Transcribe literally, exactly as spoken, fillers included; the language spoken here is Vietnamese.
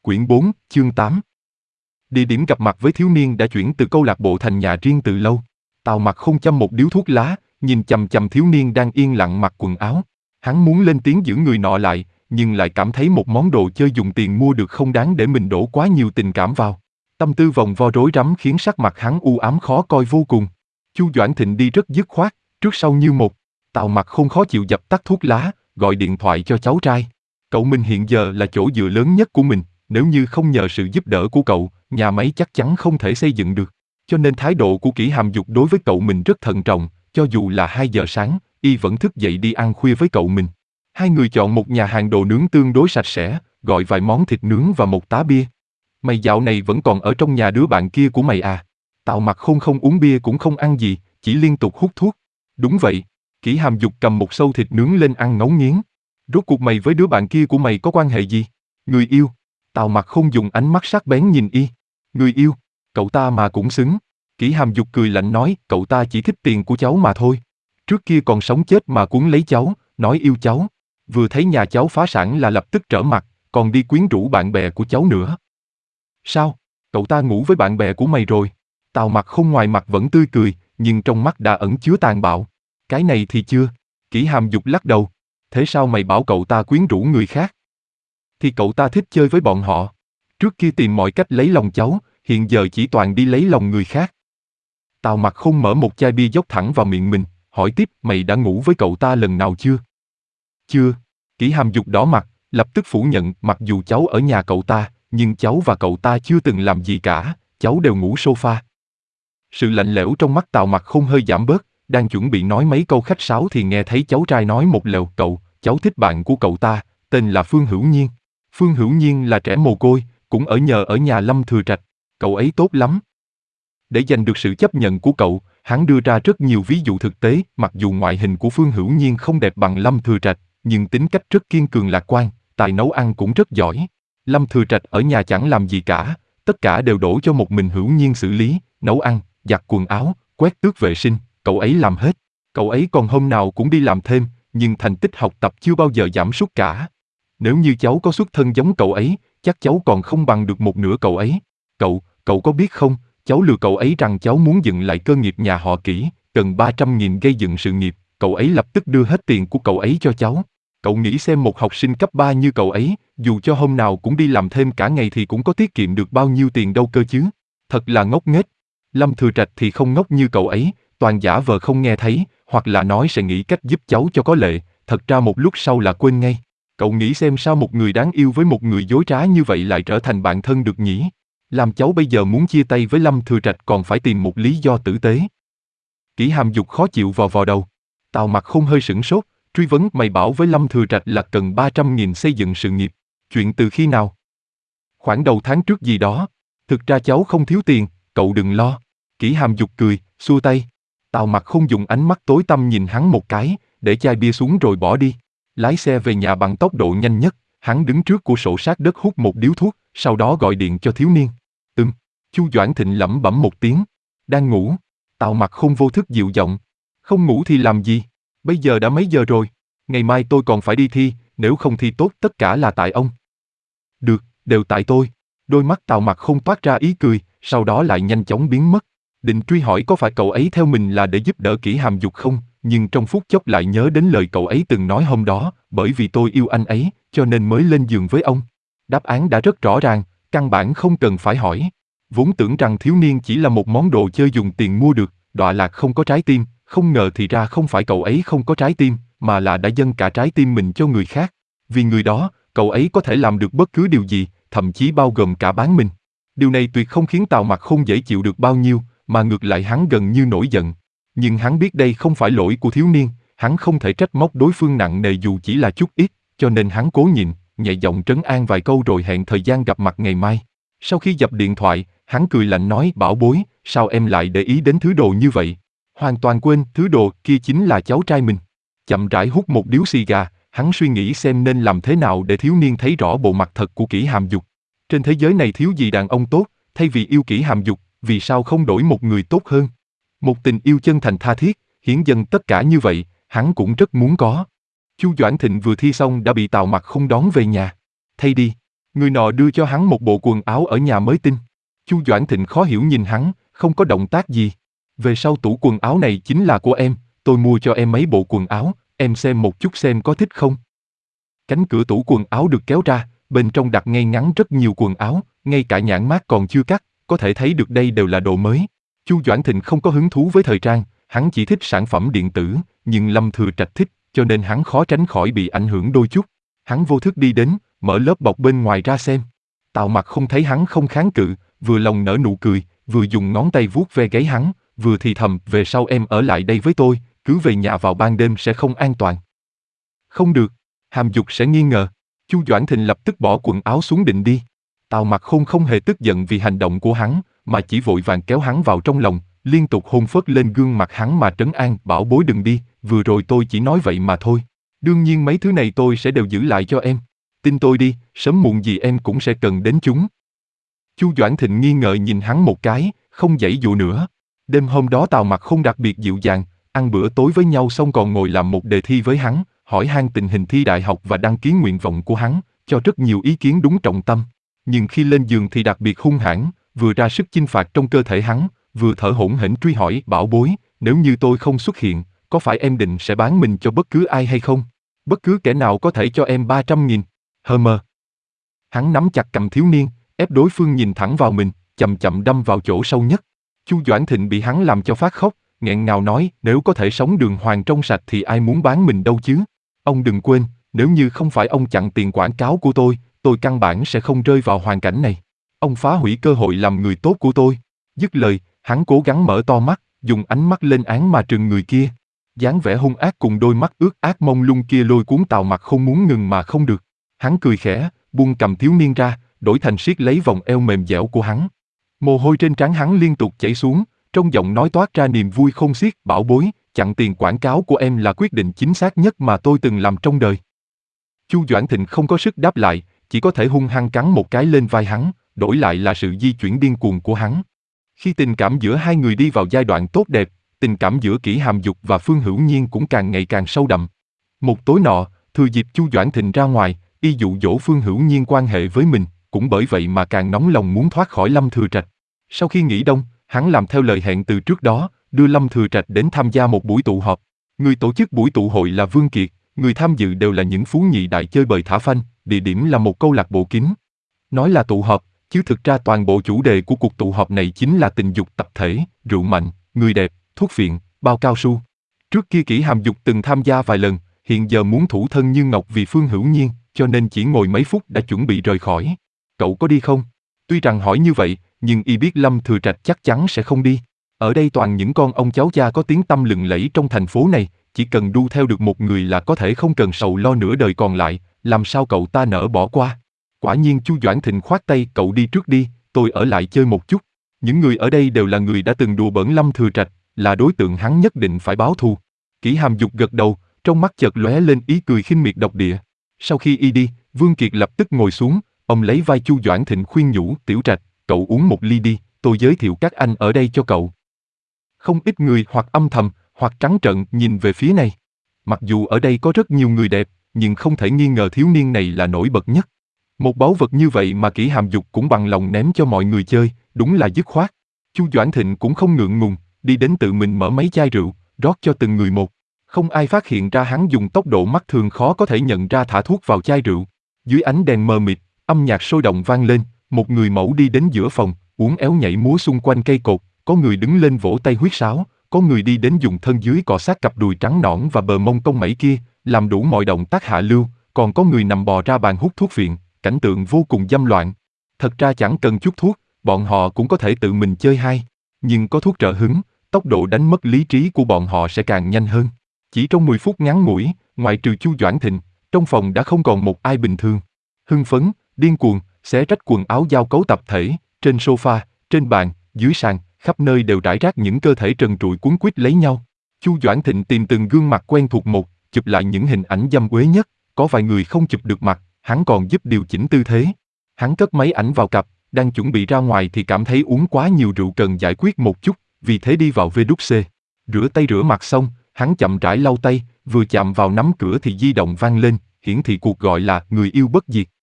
Quyển bốn, chương tám. Địa điểm gặp mặt với thiếu niên đã chuyển từ câu lạc bộ thành nhà riêng từ lâu. Tào Mặc Khôn châm một điếu thuốc lá, nhìn chằm chằm thiếu niên đang yên lặng mặc quần áo. Hắn muốn lên tiếng giữ người nọ lại, nhưng lại cảm thấy một món đồ chơi dùng tiền mua được không đáng để mình đổ quá nhiều tình cảm vào. Tâm tư vòng vo rối rắm khiến sắc mặt hắn u ám khó coi vô cùng. Chu Doãn Thịnh đi rất dứt khoát, trước sau như một. Tào Mặc Khôn khó chịu dập tắt thuốc lá, gọi điện thoại cho cháu trai. Cậu mình hiện giờ là chỗ dựa lớn nhất của mình, nếu như không nhờ sự giúp đỡ của cậu, nhà máy chắc chắn không thể xây dựng được. Cho nên thái độ của Kỷ Hàm Dục đối với cậu mình rất thận trọng, cho dù là hai giờ sáng, y vẫn thức dậy đi ăn khuya với cậu mình. Hai người chọn một nhà hàng đồ nướng tương đối sạch sẽ, gọi vài món thịt nướng và một tá bia. Mày dạo này vẫn còn ở trong nhà đứa bạn kia của mày à? Tào Mặc Khôn không uống bia cũng không ăn gì, chỉ liên tục hút thuốc. Đúng vậy. Kỷ Hàm Dục cầm một sâu thịt nướng lên ăn ngấu nghiến. Rốt cuộc mày với đứa bạn kia của mày có quan hệ gì? Người yêu. Tào Mặc Khôn dùng ánh mắt sắc bén nhìn y. Người yêu? Cậu ta mà cũng xứng. Kỷ Hàm Dục cười lạnh nói, cậu ta chỉ thích tiền của cháu mà thôi. Trước kia còn sống chết mà cuốn lấy cháu, nói yêu cháu. Vừa thấy nhà cháu phá sản là lập tức trở mặt, còn đi quyến rũ bạn bè của cháu nữa. Sao? Cậu ta ngủ với bạn bè của mày rồi? Tào Mặc Khôn ngoài mặt vẫn tươi cười, nhưng trong mắt đã ẩn chứa tàn bạo. Cái này thì chưa. Kỷ Hàm Dục lắc đầu. Thế sao mày bảo cậu ta quyến rũ người khác? Thì cậu ta thích chơi với bọn họ. Trước kia tìm mọi cách lấy lòng cháu, hiện giờ chỉ toàn đi lấy lòng người khác. Tào Mặc Khôn mở một chai bia dốc thẳng vào miệng mình, hỏi tiếp, mày đã ngủ với cậu ta lần nào chưa? Chưa. Kỷ Hàm Dục đỏ mặt, lập tức phủ nhận, mặc dù cháu ở nhà cậu ta, nhưng cháu và cậu ta chưa từng làm gì cả, cháu đều ngủ sofa. Sự lạnh lẽo trong mắt Tào Mặc Khôn hơi giảm bớt, đang chuẩn bị nói mấy câu khách sáo thì nghe thấy cháu trai nói một lèo, cậu, cháu thích bạn của cậu ta, tên là Phương Hữu Nhiên. Phương Hữu Nhiên là trẻ mồ côi, cũng ở nhờ ở nhà Lâm Thừa Trạch, cậu ấy tốt lắm. Để giành được sự chấp nhận của cậu, hắn đưa ra rất nhiều ví dụ thực tế, mặc dù ngoại hình của Phương Hữu Nhiên không đẹp bằng Lâm Thừa Trạch, nhưng tính cách rất kiên cường lạc quan, tài nấu ăn cũng rất giỏi. Lâm Thừa Trạch ở nhà chẳng làm gì cả, tất cả đều đổ cho một mình Hữu Nhiên xử lý, nấu ăn, giặt quần áo, quét tước vệ sinh, cậu ấy làm hết. Cậu ấy còn hôm nào cũng đi làm thêm, nhưng thành tích học tập chưa bao giờ giảm sút cả. Nếu như cháu có xuất thân giống cậu ấy, chắc cháu còn không bằng được một nửa cậu ấy. Cậu, cậu có biết không, cháu lừa cậu ấy rằng cháu muốn dựng lại cơ nghiệp nhà họ Kỷ, cần ba trăm nghìn gây dựng sự nghiệp, cậu ấy lập tức đưa hết tiền của cậu ấy cho cháu. Cậu nghĩ xem một học sinh cấp ba như cậu ấy, dù cho hôm nào cũng đi làm thêm cả ngày thì cũng có tiết kiệm được bao nhiêu tiền đâu cơ chứ. Thật là ngốc nghếch. Lâm Thừa Trạch thì không ngốc như cậu ấy, toàn giả vờ không nghe thấy, hoặc là nói sẽ nghĩ cách giúp cháu cho có lệ, thật ra một lúc sau là quên ngay. Cậu nghĩ xem sao một người đáng yêu với một người dối trá như vậy lại trở thành bạn thân được nhỉ? Làm cháu bây giờ muốn chia tay với Lâm Thừa Trạch còn phải tìm một lý do tử tế. Kỷ Hàm Dục khó chịu vò vò đầu. Tào Mặc Khôn hơi sửng sốt, truy vấn, mày bảo với Lâm Thừa Trạch là cần ba trăm nghìn xây dựng sự nghiệp. Chuyện từ khi nào? Khoảng đầu tháng trước gì đó. Thực ra cháu không thiếu tiền, cậu đừng lo. Kỷ Hàm Dục cười, xua tay. Tào Mặc Khôn dùng ánh mắt tối tăm nhìn hắn một cái, để chai bia xuống rồi bỏ đi. Lái xe về nhà bằng tốc độ nhanh nhất, hắn đứng trước cửa sổ sát đất hút một điếu thuốc, sau đó gọi điện cho thiếu niên. Ừm. Chu Doãn Thịnh lẩm bẩm một tiếng. Đang ngủ. Tào Mặc Khôn vô thức dịu giọng. Không ngủ thì làm gì? Bây giờ đã mấy giờ rồi? Ngày mai tôi còn phải đi thi, nếu không thi tốt tất cả là tại ông. Được, đều tại tôi. Đôi mắt Tào Mặc Khôn toát ra ý cười, sau đó lại nhanh chóng biến mất. Định truy hỏi có phải cậu ấy theo mình là để giúp đỡ Kỷ Hàm Dục không, nhưng trong phút chốc lại nhớ đến lời cậu ấy từng nói hôm đó, bởi vì tôi yêu anh ấy, cho nên mới lên giường với ông. Đáp án đã rất rõ ràng, căn bản không cần phải hỏi. Vốn tưởng rằng thiếu niên chỉ là một món đồ chơi dùng tiền mua được, đọa lạc không có trái tim, không ngờ thì ra không phải cậu ấy không có trái tim, mà là đã dâng cả trái tim mình cho người khác. Vì người đó, cậu ấy có thể làm được bất cứ điều gì, thậm chí bao gồm cả bán mình. Điều này tuyệt không khiến Tào Mặc Khôn dễ chịu được bao nhiêu, mà ngược lại hắn gần như nổi giận. Nhưng hắn biết đây không phải lỗi của thiếu niên, hắn không thể trách móc đối phương nặng nề dù chỉ là chút ít, cho nên hắn cố nhịn, nhẹ giọng trấn an vài câu rồi hẹn thời gian gặp mặt ngày mai. Sau khi dập điện thoại, hắn cười lạnh nói, bảo bối, sao em lại để ý đến thứ đồ như vậy? Hoàn toàn quên, thứ đồ kia chính là cháu trai mình. Chậm rãi hút một điếu xì gà, hắn suy nghĩ xem nên làm thế nào để thiếu niên thấy rõ bộ mặt thật của Kỷ Hàm Dục. Trên thế giới này thiếu gì đàn ông tốt, thay vì yêu Kỷ Hàm Dục, vì sao không đổi một người tốt hơn? Một tình yêu chân thành tha thiết, hiến dâng tất cả như vậy, hắn cũng rất muốn có. Chu Doãn Thịnh vừa thi xong đã bị Tào Mặc Khôn đón về nhà. Thay đi. Người nọ đưa cho hắn một bộ quần áo ở nhà mới tinh. Chu Doãn Thịnh khó hiểu nhìn hắn, không có động tác gì. Về sau tủ quần áo này chính là của em, tôi mua cho em mấy bộ quần áo, em xem một chút xem có thích không. Cánh cửa tủ quần áo được kéo ra, bên trong đặt ngay ngắn rất nhiều quần áo, ngay cả nhãn mác còn chưa cắt, có thể thấy được đây đều là đồ mới. Chu Doãn Thịnh không có hứng thú với thời trang, hắn chỉ thích sản phẩm điện tử, nhưng Lâm Thừa Trạch thích, cho nên hắn khó tránh khỏi bị ảnh hưởng đôi chút. Hắn vô thức đi đến, mở lớp bọc bên ngoài ra xem. Tào Mặc không thấy hắn không kháng cự, vừa lòng nở nụ cười, vừa dùng ngón tay vuốt ve gáy hắn, vừa thì thầm, về sau em ở lại đây với tôi, cứ về nhà vào ban đêm sẽ không an toàn. Không được, Hàm Dục sẽ nghi ngờ. Chu Doãn Thịnh lập tức bỏ quần áo xuống định đi. Tào Mặc Khôn không hề tức giận vì hành động của hắn, mà chỉ vội vàng kéo hắn vào trong lòng, liên tục hôn phớt lên gương mặt hắn mà trấn an, bảo bối đừng đi, vừa rồi tôi chỉ nói vậy mà thôi. Đương nhiên mấy thứ này tôi sẽ đều giữ lại cho em. Tin tôi đi, sớm muộn gì em cũng sẽ cần đến chúng. Chu Doãn Thịnh nghi ngờ nhìn hắn một cái, không giãy dụ nữa. Đêm hôm đó Tào Mặc Khôn đặc biệt dịu dàng, ăn bữa tối với nhau xong còn ngồi làm một đề thi với hắn, hỏi han tình hình thi đại học và đăng ký nguyện vọng của hắn, cho rất nhiều ý kiến đúng trọng tâm. Nhưng khi lên giường thì đặc biệt hung hãn, vừa ra sức chinh phạt trong cơ thể hắn, vừa thở hổn hển truy hỏi, bảo bối, nếu như tôi không xuất hiện, có phải em định sẽ bán mình cho bất cứ ai hay không? Bất cứ kẻ nào có thể cho em ba trăm nghìn. Hơ mơ. Hắn nắm chặt cầm thiếu niên, ép đối phương nhìn thẳng vào mình, chậm chậm đâm vào chỗ sâu nhất. Chu Doãn Thịnh bị hắn làm cho phát khóc, nghẹn ngào nói, nếu có thể sống đường hoàng trong sạch thì ai muốn bán mình đâu chứ? Ông đừng quên, nếu như không phải ông chặn tiền quảng cáo của tôi, tôi căn bản sẽ không rơi vào hoàn cảnh này. Ông phá hủy cơ hội làm người tốt của tôi. Dứt lời, hắn cố gắng mở to mắt, dùng ánh mắt lên án mà trừng người kia. Dáng vẻ hung ác cùng đôi mắt ướt át mông lung kia lôi cuốn Tào Mặc không muốn ngừng mà không được. Hắn cười khẽ, buông cầm thiếu niên ra, đổi thành siết lấy vòng eo mềm dẻo của hắn. Mồ hôi trên trán hắn liên tục chảy xuống, trong giọng nói toát ra niềm vui không xiết, bảo bối, chặn tiền quảng cáo của em là quyết định chính xác nhất mà tôi từng làm trong đời. Chu Doãn Thịnh không có sức đáp lại, chỉ có thể hung hăng cắn một cái lên vai hắn, đổi lại là sự di chuyển điên cuồng của hắn. Khi tình cảm giữa hai người đi vào giai đoạn tốt đẹp, tình cảm giữa Kỷ Hàm Dục và Phương Hữu Nhiên cũng càng ngày càng sâu đậm. Một tối nọ, thừa dịp Chu Doãn Thịnh ra ngoài, y dụ dỗ Phương Hữu Nhiên quan hệ với mình, cũng bởi vậy mà càng nóng lòng muốn thoát khỏi Lâm Thừa Trạch. Sau khi nghỉ đông, hắn làm theo lời hẹn từ trước đó, đưa Lâm Thừa Trạch đến tham gia một buổi tụ họp. Người tổ chức buổi tụ hội là Vương Kiệt, người tham dự đều là những phú nhị đại chơi bời thả phanh, địa điểm là một câu lạc bộ kín. Nói là tụ họp, chứ thực ra toàn bộ chủ đề của cuộc tụ họp này chính là tình dục tập thể, rượu mạnh, người đẹp, thuốc phiện, bao cao su. Trước kia Kỷ Hàm Dục từng tham gia vài lần, hiện giờ muốn thủ thân như ngọc vì Phương Hữu Nhiên, cho nên chỉ ngồi mấy phút đã chuẩn bị rời khỏi. Cậu có đi không? Tuy rằng hỏi như vậy, nhưng y biết Lâm Thừa Trạch chắc chắn sẽ không đi. Ở đây toàn những con ông cháu cha có tiếng tăm lừng lẫy trong thành phố này, chỉ cần đu theo được một người là có thể không cần sầu lo nửa đời còn lại, làm sao cậu ta nỡ bỏ qua. Quả nhiên Chu Doãn Thịnh khoát tay, cậu đi trước đi, tôi ở lại chơi một chút. Những người ở đây đều là người đã từng đùa bỡn Lâm Thừa Trạch, là đối tượng hắn nhất định phải báo thù. Kỷ Hàm Dục gật đầu, trong mắt chợt lóe lên ý cười khinh miệt độc địa. Sau khi y đi, Vương Kiệt lập tức ngồi xuống, ông lấy vai Chu Doãn Thịnh khuyên nhủ, Tiểu Trạch, cậu uống một ly đi, tôi giới thiệu các anh ở đây cho cậu. Không ít người hoặc âm thầm, hoặc trắng trợn nhìn về phía này. Mặc dù ở đây có rất nhiều người đẹp, nhưng không thể nghi ngờ thiếu niên này là nổi bật nhất. Một báu vật như vậy mà Kỷ Hàm Dục cũng bằng lòng ném cho mọi người chơi, đúng là dứt khoát. Chu Doãn Thịnh cũng không ngượng ngùng, đi đến tự mình mở mấy chai rượu, rót cho từng người một. Không ai phát hiện ra hắn dùng tốc độ mắt thường khó có thể nhận ra thả thuốc vào chai rượu. Dưới ánh đèn mờ mịt, âm nhạc sôi động vang lên, một người mẫu đi đến giữa phòng, uốn éo nhảy múa xung quanh cây cột, có người đứng lên vỗ tay huýt sáo, có người đi đến dùng thân dưới cọ sát cặp đùi trắng nõn và bờ mông cong mẩy kia, làm đủ mọi động tác hạ lưu, còn có người nằm bò ra bàn hút thuốc phiện, cảnh tượng vô cùng dâm loạn. Thật ra chẳng cần chút thuốc, bọn họ cũng có thể tự mình chơi hay, nhưng có thuốc trợ hứng, tốc độ đánh mất lý trí của bọn họ sẽ càng nhanh hơn. Chỉ trong mười phút ngắn ngủi, ngoại trừ Chu Doãn Thịnh, trong phòng đã không còn một ai bình thường. Hưng phấn, điên cuồng, xé rách quần áo giao cấu tập thể, trên sofa, trên bàn, dưới sàn, khắp nơi đều rải rác những cơ thể trần trụi cuốn quýt lấy nhau. Chu Doãn Thịnh tìm từng gương mặt quen thuộc một, chụp lại những hình ảnh dâm uế nhất, có vài người không chụp được mặt, hắn còn giúp điều chỉnh tư thế. Hắn cất máy ảnh vào cặp, đang chuẩn bị ra ngoài thì cảm thấy uống quá nhiều rượu cần giải quyết một chút, vì thế đi vào vê đút xê. Rửa tay rửa mặt xong, hắn chậm rãi lau tay, vừa chạm vào nắm cửa thì di động vang lên, hiển thị cuộc gọi là người yêu bất diệt.